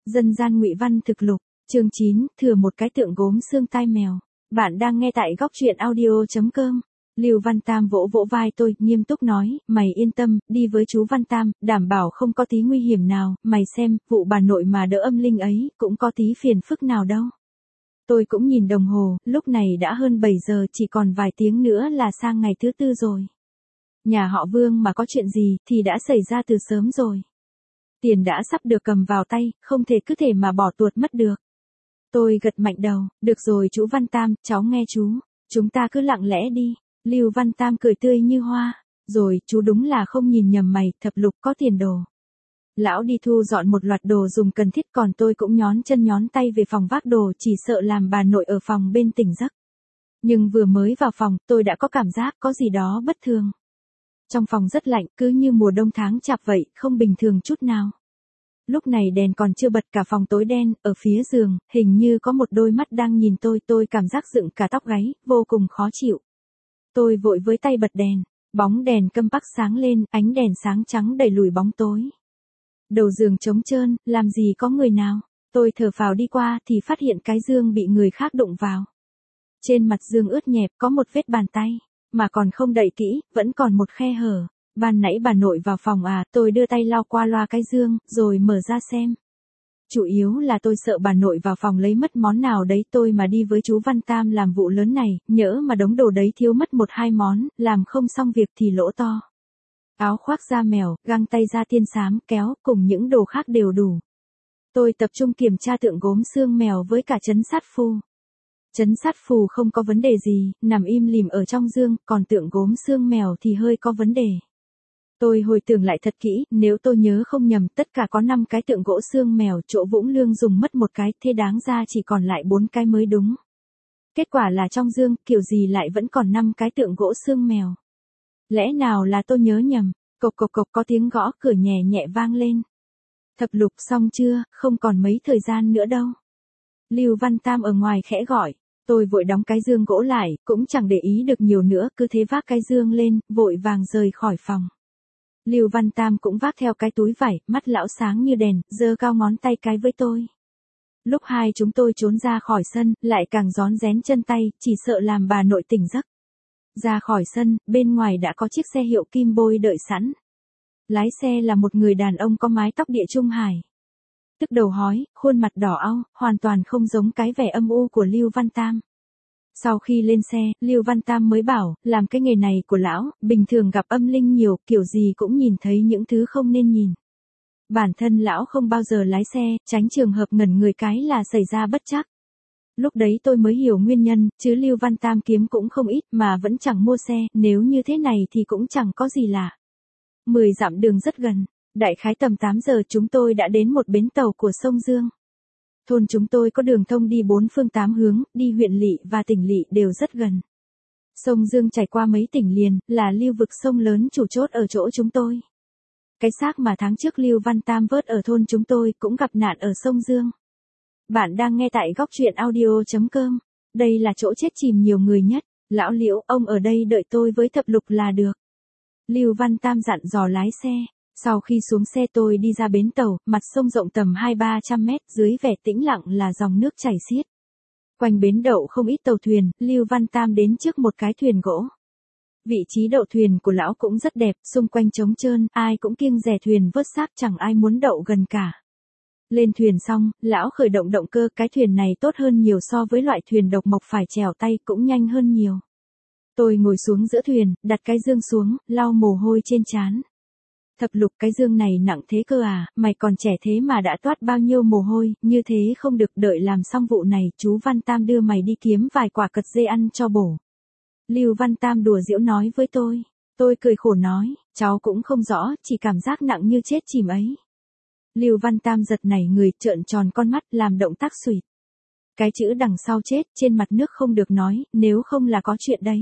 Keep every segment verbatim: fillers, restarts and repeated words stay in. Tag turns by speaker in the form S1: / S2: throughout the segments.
S1: Dân gian ngụy văn thực lục, chương chín, thừa một cái tượng gốm xương tai mèo. Bạn đang nghe tại góc truyện audio chấm com. Lưu Văn Tam vỗ vỗ vai tôi, nghiêm túc nói, mày yên tâm, đi với chú Văn Tam, đảm bảo không có tí nguy hiểm nào, mày xem, vụ bà nội mà đỡ âm linh ấy, cũng có tí phiền phức nào đâu. Tôi cũng nhìn đồng hồ, lúc này đã hơn bảy giờ, chỉ còn vài tiếng nữa là sang ngày thứ tư rồi. Nhà họ Vương mà có chuyện gì, thì đã xảy ra từ sớm rồi. Tiền đã sắp được cầm vào tay, không thể cứ thể mà bỏ tuột mất được. Tôi gật mạnh đầu, được rồi chú Văn Tam, cháu nghe chú, chúng ta cứ lặng lẽ đi. Lưu Văn Tam cười tươi như hoa, rồi chú đúng là không nhìn nhầm mày, thập lục có tiền đồ. Lão đi thu dọn một loạt đồ dùng cần thiết, còn tôi cũng nhón chân nhón tay về phòng vác đồ, chỉ sợ làm bà nội ở phòng bên tỉnh giấc. Nhưng vừa mới vào phòng, tôi đã có cảm giác có gì đó bất thường. Trong phòng rất lạnh, cứ như mùa đông tháng chạp vậy, không bình thường chút nào. Lúc này đèn còn chưa bật, cả phòng tối đen, ở phía giường, hình như có một đôi mắt đang nhìn tôi, tôi cảm giác dựng cả tóc gáy, vô cùng khó chịu. Tôi vội với tay bật đèn, bóng đèn câm bắc sáng lên, ánh đèn sáng trắng đẩy lùi bóng tối. Đầu giường trống trơn, làm gì có người nào. Tôi thở phào đi qua thì phát hiện cái giường bị người khác đụng vào. Trên mặt giường ướt nhẹp, có một vết bàn tay, mà còn không đậy kỹ, vẫn còn một khe hở. Ban nãy bà nội vào phòng à, tôi đưa tay lau qua loa cái giường, rồi mở ra xem. Chủ yếu là tôi sợ bà nội vào phòng lấy mất món nào đấy, tôi mà đi với chú Văn Tam làm vụ lớn này, nhỡ mà đống đồ đấy thiếu mất một hai món, làm không xong việc thì lỗ to. Áo khoác da mèo, găng tay da tiên xám, kéo, cùng những đồ khác đều đủ. Tôi tập trung kiểm tra tượng gốm xương mèo với cả trấn sát phù. Trấn sát phù không có vấn đề gì, nằm im lìm ở trong giường, còn tượng gốm xương mèo thì hơi có vấn đề. Tôi hồi tưởng lại thật kỹ, nếu tôi nhớ không nhầm, tất cả có năm cái tượng gỗ xương mèo, chỗ Vũng Lương dùng mất một cái, thế đáng ra chỉ còn lại bốn cái mới đúng. Kết quả là trong giường, kiểu gì lại vẫn còn năm cái tượng gỗ xương mèo. Lẽ nào là tôi nhớ nhầm? Cộc cộc cộc, có tiếng gõ cửa nhẹ nhẹ vang lên. Thập lục xong chưa, không còn mấy thời gian nữa đâu. Lưu Văn Tam ở ngoài khẽ gọi. Tôi vội đóng cái giường gỗ lại, cũng chẳng để ý được nhiều nữa, cứ thế vác cái giường lên, vội vàng rời khỏi phòng. Lưu Văn Tam cũng vác theo cái túi vải, mắt lão sáng như đèn, giơ cao ngón tay cái với tôi. Lúc hai chúng tôi trốn ra khỏi sân, lại càng rón rén chân tay, chỉ sợ làm bà nội tỉnh giấc. Ra khỏi sân, bên ngoài đã có chiếc xe hiệu kim bôi đợi sẵn. Lái xe là một người đàn ông có mái tóc địa trung hải. Tức đầu hói, khuôn mặt đỏ au, hoàn toàn không giống cái vẻ âm u của Lưu Văn Tam. Sau khi lên xe, Lưu Văn Tam mới bảo, làm cái nghề này của lão, bình thường gặp âm linh nhiều, kiểu gì cũng nhìn thấy những thứ không nên nhìn. Bản thân lão không bao giờ lái xe, tránh trường hợp ngẩn người cái là xảy ra bất trắc. Lúc đấy tôi mới hiểu nguyên nhân, chứ Lưu Văn Tam kiếm cũng không ít mà vẫn chẳng mua xe, nếu như thế này thì cũng chẳng có gì lạ. Mười dặm đường rất gần, đại khái tầm tám giờ chúng tôi đã đến một bến tàu của sông Dương. Thôn chúng tôi có đường thông đi bốn phương tám hướng, đi huyện lỵ và tỉnh lỵ đều rất gần. Sông Dương chảy qua mấy tỉnh liền, là lưu vực sông lớn chủ chốt ở chỗ chúng tôi. Cái xác mà tháng trước Lưu Văn Tam vớt ở thôn chúng tôi cũng gặp nạn ở sông Dương. Bạn đang nghe tại góc truyện audio chấm com. Đây là chỗ chết chìm nhiều người nhất. Lão Liễu, ông ở đây đợi tôi với thập lục là được. Lưu Văn Tam dặn dò lái xe. Sau khi xuống xe tôi đi ra bến tàu, mặt sông rộng tầm hai ba trăm mét, dưới vẻ tĩnh lặng là dòng nước chảy xiết. Quanh bến đậu không ít tàu thuyền, Lưu Văn Tam đến trước một cái thuyền gỗ. Vị trí đậu thuyền của lão cũng rất đẹp, xung quanh trống trơn, ai cũng kiêng dè thuyền vớt xác, chẳng ai muốn đậu gần cả. Lên thuyền xong, lão khởi động động cơ, cái thuyền này tốt hơn nhiều so với loại thuyền độc mộc phải chèo tay, cũng nhanh hơn nhiều. Tôi ngồi xuống giữa thuyền, đặt cái giường xuống, lau mồ hôi trên trán. Thập lục, cái giường này nặng thế cơ à, mày còn trẻ thế mà đã toát bao nhiêu mồ hôi, như thế không được, đợi làm xong vụ này, chú Văn Tam đưa mày đi kiếm vài quả cật dê ăn cho bổ. Lưu Văn Tam đùa giễu nói với tôi. Tôi cười khổ nói, cháu cũng không rõ, chỉ cảm giác nặng như chết chìm ấy. Lưu Văn Tam giật nảy người, trợn tròn con mắt, làm động tác xùyt. Cái chữ đằng sau chết, trên mặt nước không được nói, nếu không là có chuyện đấy.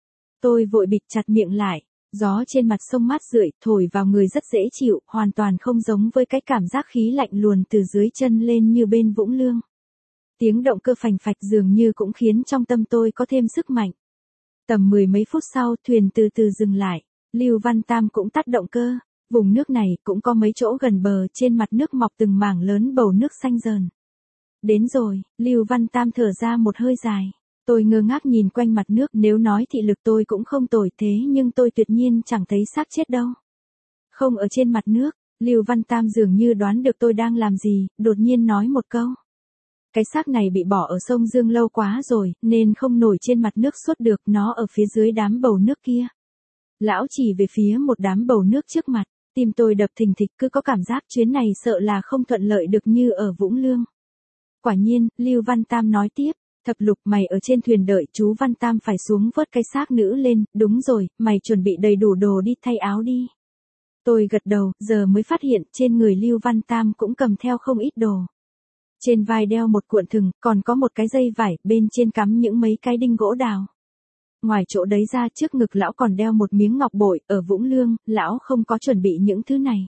S1: Tôi vội bịt chặt miệng lại. Gió trên mặt sông mát rượi, thổi vào người rất dễ chịu, hoàn toàn không giống với cái cảm giác khí lạnh luồn từ dưới chân lên như bên Vũng Lương. Tiếng động cơ phành phạch dường như cũng khiến trong tâm tôi có thêm sức mạnh. Tầm mười mấy phút sau, thuyền từ từ dừng lại, Lưu Văn Tam cũng tắt động cơ. Vùng nước này cũng có mấy chỗ gần bờ, trên mặt nước mọc từng mảng lớn bầu nước xanh rờn. Đến rồi, Lưu Văn Tam thở ra một hơi dài. Tôi ngơ ngác nhìn quanh mặt nước, nếu nói thị lực tôi cũng không tồi thế nhưng tôi tuyệt nhiên chẳng thấy xác chết đâu. Không ở trên mặt nước, Lưu Văn Tam dường như đoán được tôi đang làm gì, đột nhiên nói một câu. Cái xác này bị bỏ ở sông Dương lâu quá rồi, nên không nổi trên mặt nước suốt được, nó ở phía dưới đám bầu nước kia. Lão chỉ về phía một đám bầu nước trước mặt, tim tôi đập thình thịch, cứ có cảm giác chuyến này sợ là không thuận lợi được như ở Vũng Lương. Quả nhiên, Lưu Văn Tam nói tiếp, Thập Lục, mày ở trên thuyền đợi chú Văn Tam phải xuống vớt cái xác nữ lên, đúng rồi, mày chuẩn bị đầy đủ đồ đi, thay áo đi. Tôi gật đầu, giờ mới phát hiện trên người Lưu Văn Tam cũng cầm theo không ít đồ. Trên vai đeo một cuộn thừng, còn có một cái dây vải, bên trên cắm những mấy cái đinh gỗ đào. Ngoài chỗ đấy ra, trước ngực lão còn đeo một miếng ngọc bội, ở Vũng Lương, lão không có chuẩn bị những thứ này.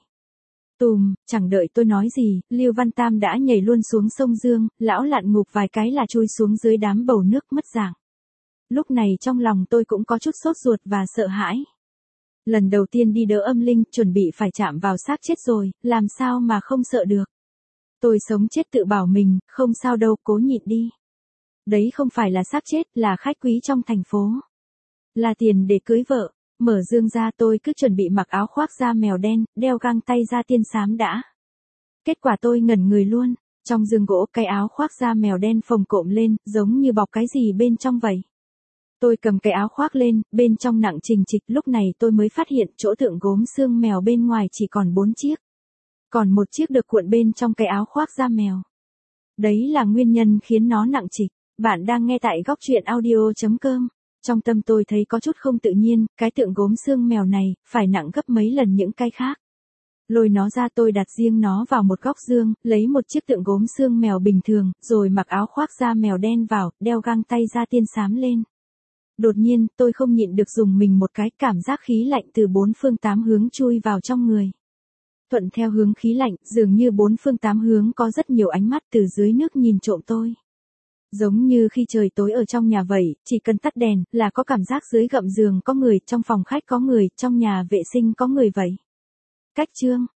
S1: Tùm, chẳng đợi tôi nói gì, Lưu Văn Tam đã nhảy luôn xuống sông Dương, lão lặn ngụp vài cái là chui xuống dưới đám bầu nước mất dạng. Lúc này trong lòng tôi cũng có chút sốt ruột và sợ hãi. Lần đầu tiên đi đỡ âm linh, chuẩn bị phải chạm vào xác chết rồi, làm sao mà không sợ được. Tôi sống chết tự bảo mình, không sao đâu, cố nhịn đi. Đấy không phải là xác chết, là khách quý trong thành phố. Là tiền để cưới vợ. Mở dương ra, tôi cứ chuẩn bị mặc áo khoác da mèo đen, đeo găng tay da tiên xám đã. Kết quả tôi ngẩn người luôn. Trong giường gỗ, cái áo khoác da mèo đen phồng cộm lên, giống như bọc cái gì bên trong vậy. Tôi cầm cái áo khoác lên, bên trong nặng trình trịch, lúc này tôi mới phát hiện chỗ tượng gốm xương mèo bên ngoài chỉ còn bốn chiếc. Còn một chiếc được cuộn bên trong cái áo khoác da mèo. Đấy là nguyên nhân khiến nó nặng trịch. Bạn đang nghe tại góc truyện audio chấm com. Trong tâm tôi thấy có chút không tự nhiên, cái tượng gốm xương mèo này, phải nặng gấp mấy lần những cái khác. Lôi nó ra, tôi đặt riêng nó vào một góc giường, lấy một chiếc tượng gốm xương mèo bình thường, rồi mặc áo khoác da mèo đen vào, đeo găng tay da tiên xám lên. Đột nhiên, tôi không nhịn được dùng mình một cái, cảm giác khí lạnh từ bốn phương tám hướng chui vào trong người. Thuận theo hướng khí lạnh, dường như bốn phương tám hướng có rất nhiều ánh mắt từ dưới nước nhìn trộm tôi. Giống như khi trời tối ở trong nhà vậy, chỉ cần tắt đèn là có cảm giác dưới gầm giường có người, trong phòng khách có người, trong nhà vệ sinh có người vậy. Cách chương